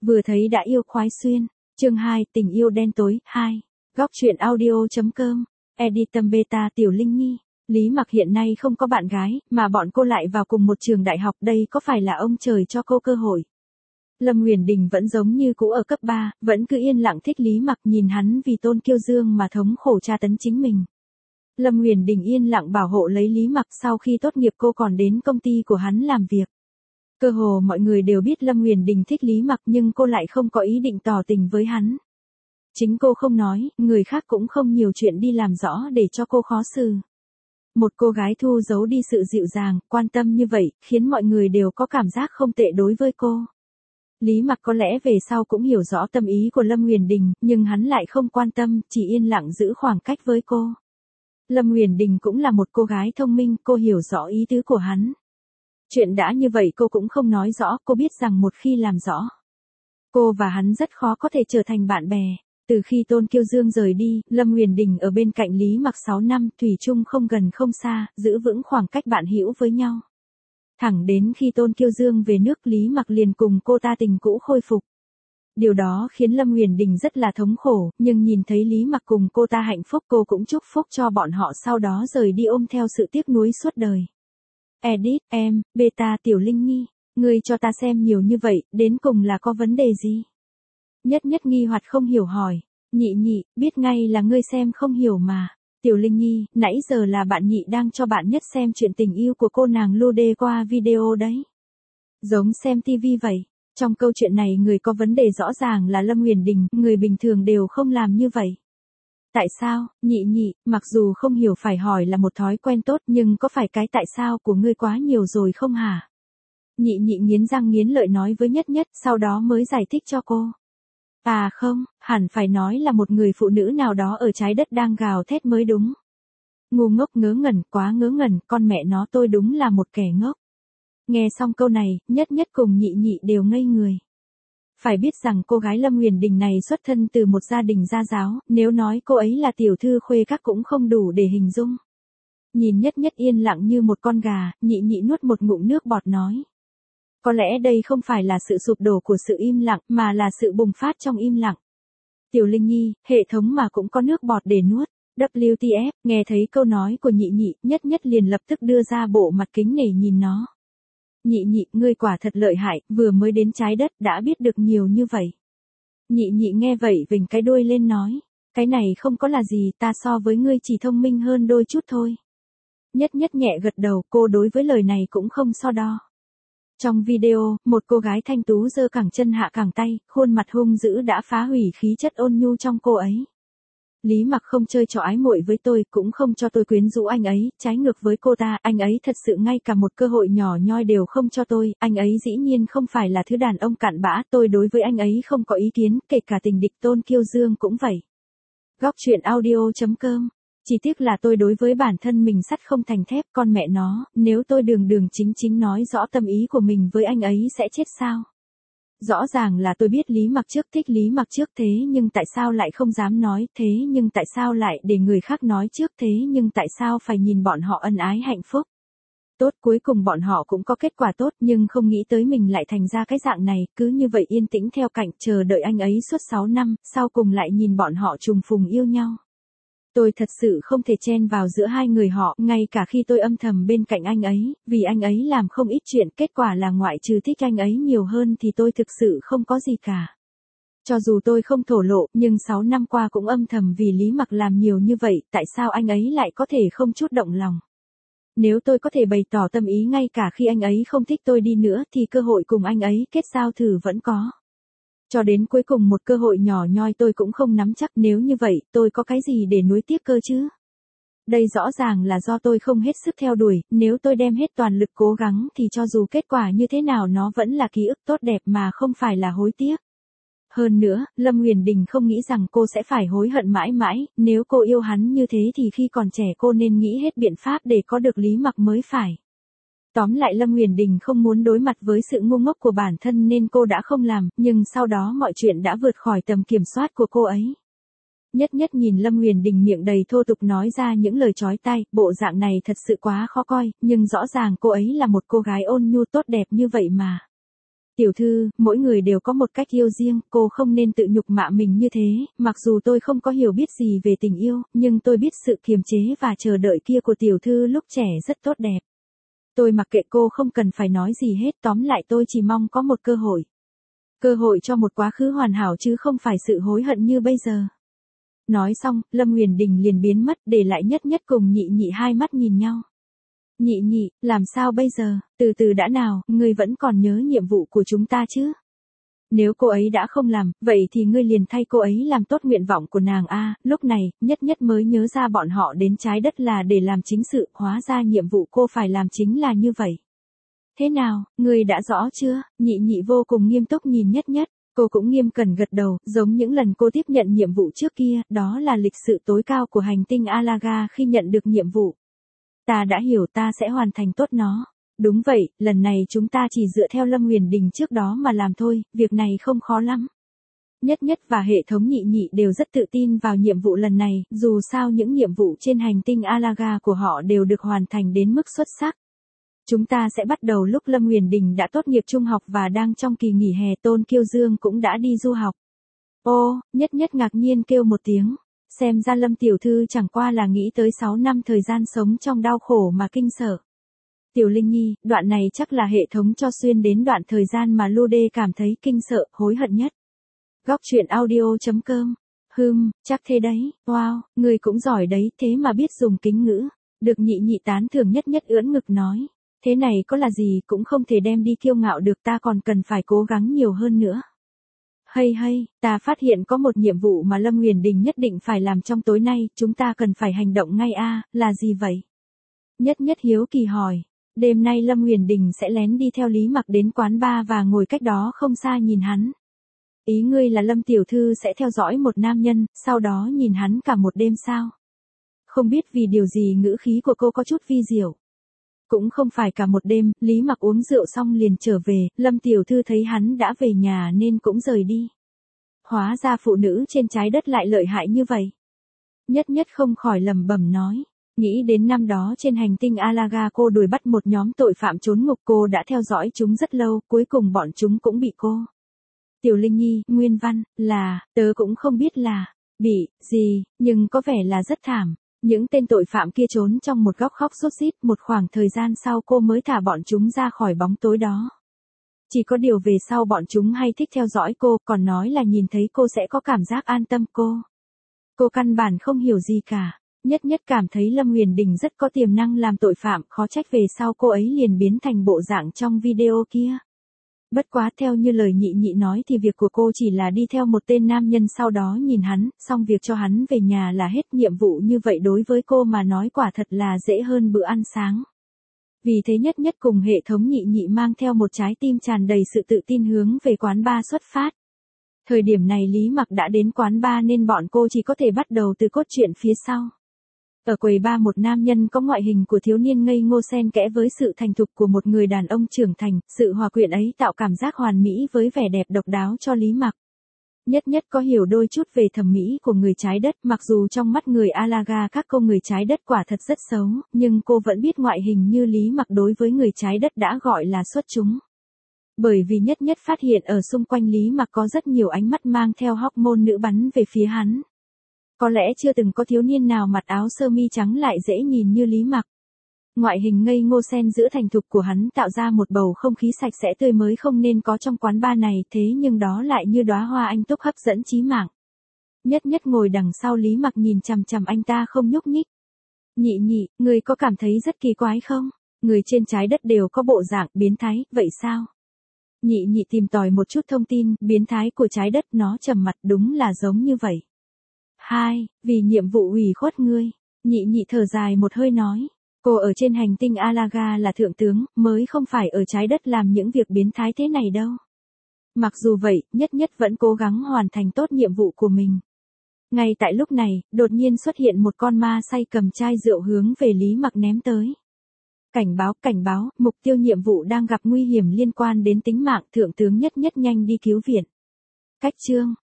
Vừa thấy đã yêu khoái xuyên. Chương 2, tình yêu đen tối, 2. Góc truyện audio.com. Editor Beta Tiểu Linh Nhi. Lý Mặc hiện nay không có bạn gái, mà bọn cô lại vào cùng một trường đại học, đây có phải là ông trời cho cô cơ hội? Lâm Nguyền Đình vẫn giống như cũ ở cấp 3, vẫn cứ yên lặng thích Lý Mặc, nhìn hắn vì Tôn Kiêu Dương mà thống khổ tra tấn chính mình. Lâm Nguyền Đình yên lặng bảo hộ lấy Lý Mặc, sau khi tốt nghiệp cô còn đến công ty của hắn làm việc. Cơ hồ mọi người đều biết Lâm Nguyền Đình thích Lý Mặc, nhưng cô lại không có ý định tỏ tình với hắn. Chính cô không nói, người khác cũng không nhiều chuyện đi làm rõ để cho cô khó xử. Một cô gái thu giấu đi sự dịu dàng, quan tâm như vậy, khiến mọi người đều có cảm giác không tệ đối với cô. Lý Mặc có lẽ về sau cũng hiểu rõ tâm ý của Lâm Nguyền Đình, nhưng hắn lại không quan tâm, chỉ yên lặng giữ khoảng cách với cô. Lâm Nguyền Đình cũng là một cô gái thông minh, cô hiểu rõ ý tứ của hắn. Chuyện đã như vậy cô cũng không nói rõ, cô biết rằng một khi làm rõ, cô và hắn rất khó có thể trở thành bạn bè. Từ khi Tôn Kiêu Dương rời đi, Lâm Nguyền Đình ở bên cạnh Lý Mặc 6 năm, thủy chung không gần không xa, giữ vững khoảng cách bạn hữu với nhau. Thẳng đến khi Tôn Kiêu Dương về nước, Lý Mặc liền cùng cô ta tình cũ khôi phục. Điều đó khiến Lâm Nguyền Đình rất là thống khổ, nhưng nhìn thấy Lý Mặc cùng cô ta hạnh phúc, cô cũng chúc phúc cho bọn họ, sau đó rời đi ôm theo sự tiếc nuối suốt đời. Edit, em, Beta Tiểu Linh Nhi, ngươi cho ta xem nhiều như vậy, đến cùng là có vấn đề gì? Nhất Nhất nghi hoặc không hiểu hỏi. Nhị Nhị, biết ngay là ngươi xem không hiểu mà. Tiểu Linh Nhi, nãy giờ là bạn Nhị đang cho bạn Nhất xem chuyện tình yêu của cô nàng lưu đê qua video đấy. Giống xem tivi vậy. Trong câu chuyện này người có vấn đề rõ ràng là Lâm Nguyền Đình, người bình thường đều không làm như vậy. Tại sao? Nhị Nhị, mặc dù không hiểu phải hỏi là một thói quen tốt, nhưng có phải cái tại sao của ngươi quá nhiều rồi không hả? Nhị Nhị nghiến răng nghiến lợi nói với Nhất Nhất, sau đó mới giải thích cho cô. À không, hẳn phải nói là một người phụ nữ nào đó ở trái đất đang gào thét mới đúng. Ngu ngốc ngớ ngẩn, quá ngớ ngẩn, con mẹ nó tôi đúng là một kẻ ngốc. Nghe xong câu này, Nhất Nhất cùng Nhị Nhị đều ngây người. Phải biết rằng cô gái Lâm Nguyền Đình này xuất thân từ một gia đình gia giáo, nếu nói cô ấy là tiểu thư khuê các cũng không đủ để hình dung. Nhìn Nhất Nhất yên lặng như một con gà, Nhị Nhị nuốt một ngụm nước bọt nói. Có lẽ đây không phải là sự sụp đổ của sự im lặng, mà là sự bùng phát trong im lặng. Tiểu Linh Nhi, hệ thống mà cũng có nước bọt để nuốt. WTF, nghe thấy câu nói của Nhị Nhị, Nhất Nhất liền lập tức đưa ra bộ mặt kính nể nhìn nó. Nhị Nhị, ngươi quả thật lợi hại, vừa mới đến trái đất đã biết được nhiều như vậy. Nhị Nhị nghe vậy vểnh cái đuôi lên nói. Cái này không có là gì, ta so với ngươi chỉ thông minh hơn đôi chút thôi. Nhất Nhất nhẹ gật đầu, cô đối với lời này cũng không so đo. Trong video, một cô gái thanh tú giơ cẳng chân hạ cẳng tay, khuôn mặt hung dữ đã phá hủy khí chất ôn nhu trong cô ấy. Lý Mặc không chơi trò ái muội với tôi, cũng không cho tôi quyến rũ anh ấy, trái ngược với cô ta, anh ấy thật sự ngay cả một cơ hội nhỏ nhoi đều không cho tôi, anh ấy dĩ nhiên không phải là thứ đàn ông cặn bã, tôi đối với anh ấy không có ý kiến, kể cả tình địch Tôn Kiêu Dương cũng vậy. Góc truyện audio.com. Chỉ tiếc là tôi đối với bản thân mình sắt không thành thép, con mẹ nó, nếu tôi đường đường chính chính nói rõ tâm ý của mình với anh ấy sẽ chết sao? Rõ ràng là tôi biết Lý Mặc trước, thích Lý Mặc trước, thế nhưng tại sao lại không dám nói, thế nhưng tại sao lại để người khác nói trước, thế nhưng tại sao phải nhìn bọn họ ân ái hạnh phúc? Tốt, cuối cùng bọn họ cũng có kết quả tốt, nhưng không nghĩ tới mình lại thành ra cái dạng này, cứ như vậy yên tĩnh theo cạnh chờ đợi anh ấy suốt 6 năm, sau cùng lại nhìn bọn họ trùng phùng yêu nhau. Tôi thật sự không thể chen vào giữa hai người họ, ngay cả khi tôi âm thầm bên cạnh anh ấy, vì anh ấy làm không ít chuyện, kết quả là ngoại trừ thích anh ấy nhiều hơn thì tôi thực sự không có gì cả. Cho dù tôi không thổ lộ, nhưng 6 năm qua cũng âm thầm vì Lý Mặc làm nhiều như vậy, tại sao anh ấy lại có thể không chút động lòng? Nếu tôi có thể bày tỏ tâm ý ngay cả khi anh ấy không thích tôi đi nữa thì cơ hội cùng anh ấy kết giao thử vẫn có. Cho đến cuối cùng một cơ hội nhỏ nhoi tôi cũng không nắm chắc, nếu như vậy, tôi có cái gì để nuối tiếc cơ chứ? Đây rõ ràng là do tôi không hết sức theo đuổi, nếu tôi đem hết toàn lực cố gắng thì cho dù kết quả như thế nào nó vẫn là ký ức tốt đẹp mà không phải là hối tiếc. Hơn nữa, Lâm Nguyền Đình không nghĩ rằng cô sẽ phải hối hận mãi mãi, nếu cô yêu hắn như thế thì khi còn trẻ cô nên nghĩ hết biện pháp để có được Lý Mặc mới phải. Tóm lại Lâm Nguyền Đình không muốn đối mặt với sự ngu ngốc của bản thân nên cô đã không làm, nhưng sau đó mọi chuyện đã vượt khỏi tầm kiểm soát của cô ấy. Nhất Nhất nhìn Lâm Nguyền Đình miệng đầy thô tục nói ra những lời chói tai, bộ dạng này thật sự quá khó coi, nhưng rõ ràng cô ấy là một cô gái ôn nhu tốt đẹp như vậy mà. Tiểu thư, mỗi người đều có một cách yêu riêng, cô không nên tự nhục mạ mình như thế, mặc dù tôi không có hiểu biết gì về tình yêu, nhưng tôi biết sự kiềm chế và chờ đợi kia của tiểu thư lúc trẻ rất tốt đẹp. Tôi mặc kệ cô không cần phải nói gì hết, tóm lại tôi chỉ mong có một cơ hội. Cơ hội cho một quá khứ hoàn hảo chứ không phải sự hối hận như bây giờ. Nói xong, Lâm Huyền Đình liền biến mất, để lại Nhất Nhất cùng Nhị Nhị hai mắt nhìn nhau. Nhị Nhị, làm sao bây giờ, từ từ đã nào, ngươi vẫn còn nhớ nhiệm vụ của chúng ta chứ? Nếu cô ấy đã không làm, vậy thì ngươi liền thay cô ấy làm tốt nguyện vọng của nàng a. Lúc này, Nhất Nhất mới nhớ ra bọn họ đến trái đất là để làm chính sự, hóa ra nhiệm vụ cô phải làm chính là như vậy. Thế nào, ngươi đã rõ chưa? Nhị Nhị vô cùng nghiêm túc nhìn Nhất Nhất. Cô cũng nghiêm cẩn gật đầu, giống những lần cô tiếp nhận nhiệm vụ trước kia, đó là lịch sự tối cao của hành tinh Alaga khi nhận được nhiệm vụ. Ta đã hiểu, ta sẽ hoàn thành tốt nó. Đúng vậy, lần này chúng ta chỉ dựa theo Lâm Huyền Đình trước đó mà làm thôi, việc này không khó lắm. Nhất Nhất và hệ thống Nhị Nhị đều rất tự tin vào nhiệm vụ lần này, dù sao những nhiệm vụ trên hành tinh Alaga của họ đều được hoàn thành đến mức xuất sắc. Chúng ta sẽ bắt đầu lúc Lâm Huyền Đình đã tốt nghiệp trung học và đang trong kỳ nghỉ hè. Tôn Kiêu Dương cũng đã đi du học. Ô, Nhất Nhất ngạc nhiên kêu một tiếng. Xem ra Lâm tiểu thư chẳng qua là nghĩ tới 6 năm thời gian sống trong đau khổ mà kinh sợ. Tiểu Linh Nhi, đoạn này chắc là hệ thống cho xuyên đến đoạn thời gian mà Lude cảm thấy kinh sợ, hối hận nhất. Góc truyện audio.com. Chắc thế đấy, wow, người cũng giỏi đấy, thế mà biết dùng kính ngữ. Được Nhị Nhị tán thưởng. Nhất Nhất ưỡn ngực nói. Thế này có là gì, cũng không thể đem đi kiêu ngạo được, ta còn cần phải cố gắng nhiều hơn nữa. Hay, ta phát hiện có một nhiệm vụ mà Lâm Huyền Đình nhất định phải làm trong tối nay, chúng ta cần phải hành động ngay a. Là gì vậy? Nhất Nhất hiếu kỳ hỏi. Đêm nay Lâm Huyền Đình sẽ lén đi theo Lý Mặc đến quán bar và ngồi cách đó không xa nhìn hắn. Ý ngươi là Lâm tiểu thư sẽ theo dõi một nam nhân, sau đó nhìn hắn cả một đêm sao? Không biết vì điều gì ngữ khí của cô có chút vi diệu. Cũng không phải cả một đêm, Lý Mặc uống rượu xong liền trở về, Lâm tiểu thư thấy hắn đã về nhà nên cũng rời đi. Hóa ra phụ nữ trên trái đất lại lợi hại như vậy. Nhất Nhất không khỏi lẩm bẩm nói. Nghĩ đến năm đó trên hành tinh Alaga cô đuổi bắt một nhóm tội phạm trốn ngục, cô đã theo dõi chúng rất lâu, cuối cùng bọn chúng cũng bị cô. Tiểu Linh Nhi, nguyên văn, là, tớ cũng không biết là, bị, gì, nhưng có vẻ là rất thảm. Những tên tội phạm kia trốn trong một góc khóc sốt sít, một khoảng thời gian sau cô mới thả bọn chúng ra khỏi bóng tối đó. Chỉ có điều về sau bọn chúng hay thích theo dõi cô, còn nói là nhìn thấy cô sẽ có cảm giác an tâm cô. Cô căn bản không hiểu gì cả. Nhất Nhất cảm thấy Lâm Huyền Đình rất có tiềm năng làm tội phạm, khó trách về sau cô ấy liền biến thành bộ dạng trong video kia. Bất quá theo như lời Nhị Nhị nói thì việc của cô chỉ là đi theo một tên nam nhân sau đó nhìn hắn, xong việc cho hắn về nhà là hết. Nhiệm vụ như vậy đối với cô mà nói quả thật là dễ hơn bữa ăn sáng. Vì thế Nhất Nhất cùng hệ thống Nhị Nhị mang theo một trái tim tràn đầy sự tự tin hướng về quán bar xuất phát. Thời điểm này Lý Mặc đã đến quán bar nên bọn cô chỉ có thể bắt đầu từ cốt truyện phía sau. Ở quầy bar một nam nhân có ngoại hình của thiếu niên ngây ngô xen kẽ với sự thành thục của một người đàn ông trưởng thành, sự hòa quyện ấy tạo cảm giác hoàn mỹ với vẻ đẹp độc đáo cho Lý Mặc. Nhất Nhất có hiểu đôi chút về thẩm mỹ của người trái đất, mặc dù trong mắt người Alaga các cô người trái đất quả thật rất xấu, nhưng cô vẫn biết ngoại hình như Lý Mặc đối với người trái đất đã gọi là xuất chúng. Bởi vì Nhất Nhất phát hiện ở xung quanh Lý Mặc có rất nhiều ánh mắt mang theo hormone nữ bắn về phía hắn. Có lẽ chưa từng có thiếu niên nào mặc áo sơ mi trắng lại dễ nhìn như Lý Mặc. Ngoại hình ngây ngô xen giữa thành thục của hắn tạo ra một bầu không khí sạch sẽ tươi mới không nên có trong quán bar này, thế nhưng đó lại như đóa hoa anh túc hấp dẫn chí mạng. Nhất Nhất ngồi đằng sau Lý Mặc nhìn chằm chằm anh ta không nhúc nhích. Nhị Nhị, người có cảm thấy rất kỳ quái không? Người trên trái đất đều có bộ dạng biến thái, vậy sao? Nhị Nhị tìm tòi một chút thông tin, biến thái của trái đất nó trầm mặt đúng là giống như vậy. 2. Vì nhiệm vụ ủy khuất ngươi. Nhị Nhị thở dài một hơi nói. Cô ở trên hành tinh Alaga là thượng tướng, mới không phải ở trái đất làm những việc biến thái thế này đâu. Mặc dù vậy, Nhất Nhất vẫn cố gắng hoàn thành tốt nhiệm vụ của mình. Ngay tại lúc này, đột nhiên xuất hiện một con ma say cầm chai rượu hướng về Lý Mặc ném tới. Cảnh báo, mục tiêu nhiệm vụ đang gặp nguy hiểm liên quan đến tính mạng, thượng tướng Nhất Nhất nhanh đi cứu viện. Cách chương